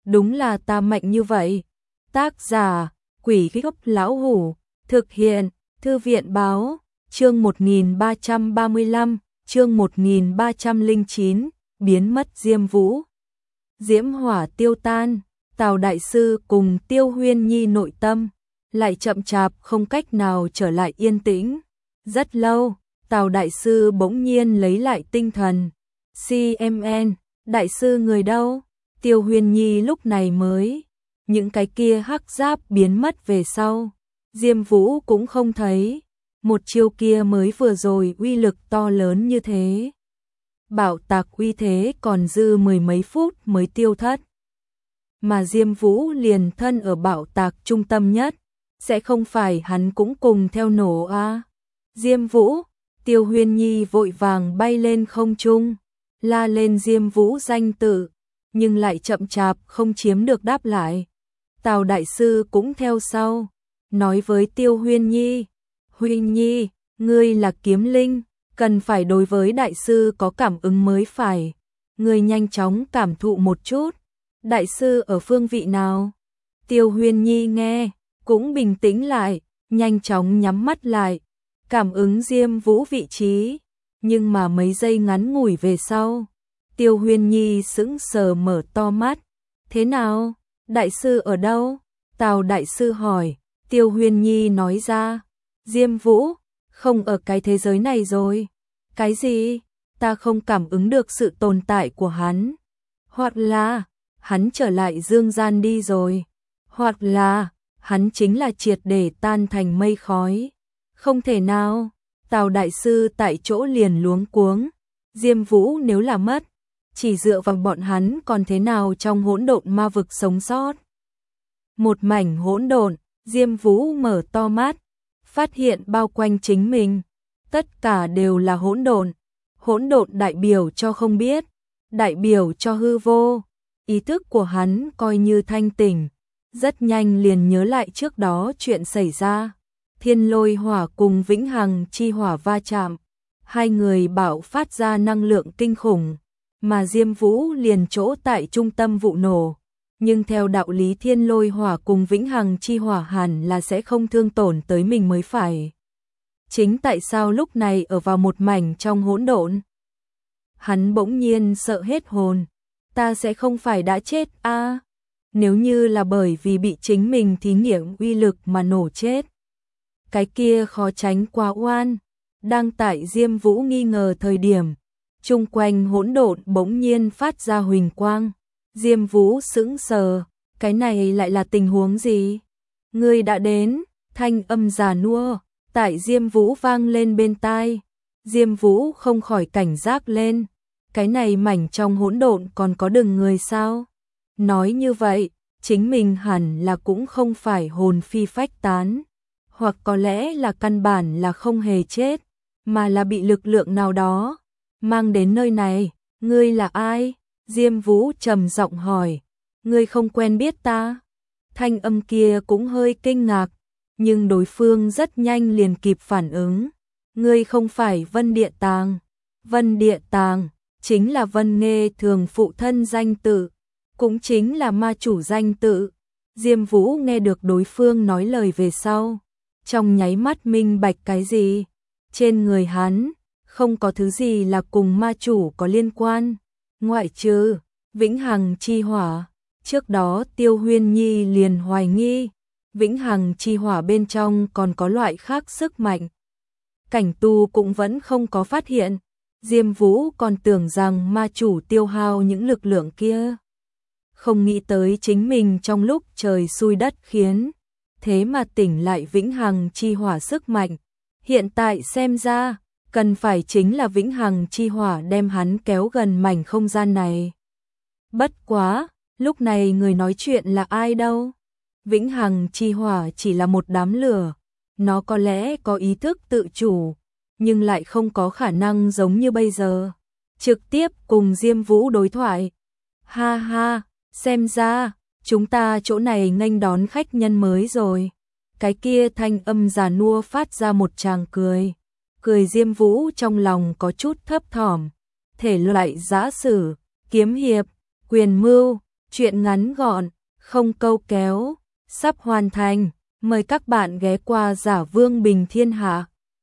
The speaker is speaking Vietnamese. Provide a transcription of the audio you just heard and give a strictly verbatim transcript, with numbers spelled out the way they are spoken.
đúng là ta mạnh như vậy. Tác giả, Quỷ Gốc Lão Hủ, thực hiện, Thư viện Báo, chương một nghìn ba trăm ba mươi lăm, chương một nghìn ba trăm lẻ chín, biến mất Diêm Vũ. Diễm hỏa tiêu tan, Tào Đại Sư cùng Tiêu Huyên Nhi nội tâm, lại chậm chạp không cách nào trở lại yên tĩnh. Rất lâu, Tào Đại Sư bỗng nhiên lấy lại tinh thần. xê em en, Đại Sư người đâu? Tiêu Huyên Nhi lúc này mới, những cái kia hắc giáp biến mất về sau. Diêm Vũ cũng không thấy, một chiêu kia mới vừa rồi uy lực to lớn như thế. Bảo tạc uy thế còn dư mười mấy phút mới tiêu thất. Mà Diêm Vũ liền thân ở bảo tạc trung tâm nhất, sẽ không phải hắn cũng cùng theo nổ à? Diêm Vũ, Tiêu Huyên Nhi vội vàng bay lên không trung, la lên Diêm Vũ danh tự, nhưng lại chậm chạp không chiếm được đáp lại. Tào Đại Sư cũng theo sau, nói với Tiêu Huyên Nhi, Huyên Nhi, ngươi là kiếm linh, cần phải đối với Đại Sư có cảm ứng mới phải. Ngươi nhanh chóng cảm thụ một chút, Đại Sư ở phương vị nào? Tiêu Huyên Nhi nghe, cũng bình tĩnh lại, nhanh chóng nhắm mắt lại, cảm ứng Diêm Vũ vị trí, nhưng mà mấy giây ngắn ngủi về sau, Tiêu Huyên Nhi sững sờ mở to mắt. Thế nào? Đại Sư ở đâu? Tào Đại Sư hỏi. Tiêu Huyên Nhi nói ra, Diêm Vũ, không ở cái thế giới này rồi. Cái gì? Ta không cảm ứng được sự tồn tại của hắn. Hoặc là, hắn trở lại dương gian đi rồi. Hoặc là, hắn chính là triệt để tan thành mây khói. Không thể nào. Tào Đại Sư tại chỗ liền luống cuống. Diêm Vũ nếu là mất, chỉ dựa vào bọn hắn còn thế nào trong hỗn độn ma vực sống sót. Một mảnh hỗn độn, Diêm Vũ mở to mắt, phát hiện bao quanh chính mình, tất cả đều là hỗn độn. Hỗn độn đại biểu cho không biết, đại biểu cho hư vô. Ý thức của hắn coi như thanh tỉnh, rất nhanh liền nhớ lại trước đó chuyện xảy ra. Thiên lôi hỏa cùng vĩnh hằng chi hỏa va chạm, hai người bạo phát ra năng lượng kinh khủng, mà Diêm Vũ liền chỗ tại trung tâm vụ nổ. Nhưng theo đạo lý thiên lôi hỏa cùng vĩnh hằng chi hỏa hẳn là sẽ không thương tổn tới mình mới phải. Chính tại sao lúc này ở vào một mảnh trong hỗn độn? Hắn bỗng nhiên sợ hết hồn. Ta sẽ không phải đã chết a? À, nếu như là bởi vì bị chính mình thí nghiệm uy lực mà nổ chết, cái kia khó tránh quá oan. Đang tại Diêm Vũ nghi ngờ thời điểm, chung quanh hỗn độn bỗng nhiên phát ra huỳnh quang. Diêm Vũ sững sờ, cái này lại là tình huống gì? Ngươi đã đến, thanh âm già nua tại Diêm Vũ vang lên bên tai. Diêm Vũ không khỏi cảnh giác lên, cái này mảnh trong hỗn độn còn có đường người sao? Nói như vậy, chính mình hẳn là cũng không phải hồn phi phách tán, hoặc có lẽ là căn bản là không hề chết, mà là bị lực lượng nào đó mang đến nơi này. Ngươi là ai? Diêm Vũ trầm giọng hỏi. Ngươi không quen biết ta? Thanh âm kia cũng hơi kinh ngạc, nhưng đối phương rất nhanh liền kịp phản ứng. Ngươi không phải Vân Địa Tàng. Vân Địa Tàng chính là Vân Nghê Thường phụ thân danh tự, cũng chính là ma chủ danh tự. Diêm Vũ nghe được đối phương nói lời về sau, trong nháy mắt minh bạch cái gì. Trên người hắn không có thứ gì là cùng ma chủ có liên quan, ngoại trừ vĩnh hằng chi hỏa. Trước đó Tiêu Huyên Nhi liền hoài nghi, vĩnh hằng chi hỏa bên trong còn có loại khác sức mạnh. Cảnh tu cũng vẫn không có phát hiện. Diêm Vũ còn tưởng rằng ma chủ tiêu hao những lực lượng kia. Không nghĩ tới chính mình trong lúc trời xui đất khiến, thế mà tỉnh lại vĩnh hằng chi hỏa sức mạnh. Hiện tại xem ra, cần phải chính là vĩnh hằng chi hỏa đem hắn kéo gần mảnh không gian này. Bất quá, lúc này người nói chuyện là ai đâu? Vĩnh hằng chi hỏa chỉ là một đám lửa, nó có lẽ có ý thức tự chủ, nhưng lại không có khả năng giống như bây giờ trực tiếp cùng Diêm Vũ đối thoại. Ha ha, xem ra chúng ta chỗ này nghênh đón khách nhân mới rồi. Cái kia thanh âm già nua phát ra một tràng cười. Cười Diêm Vũ trong lòng có chút thấp thỏm. Thể loại giã sử, kiếm hiệp, quyền mưu, Chuyện ngắn gọn, không câu kéo, sắp hoàn thành. Mời các bạn ghé qua Giả Vương Bình Thiên Hạ.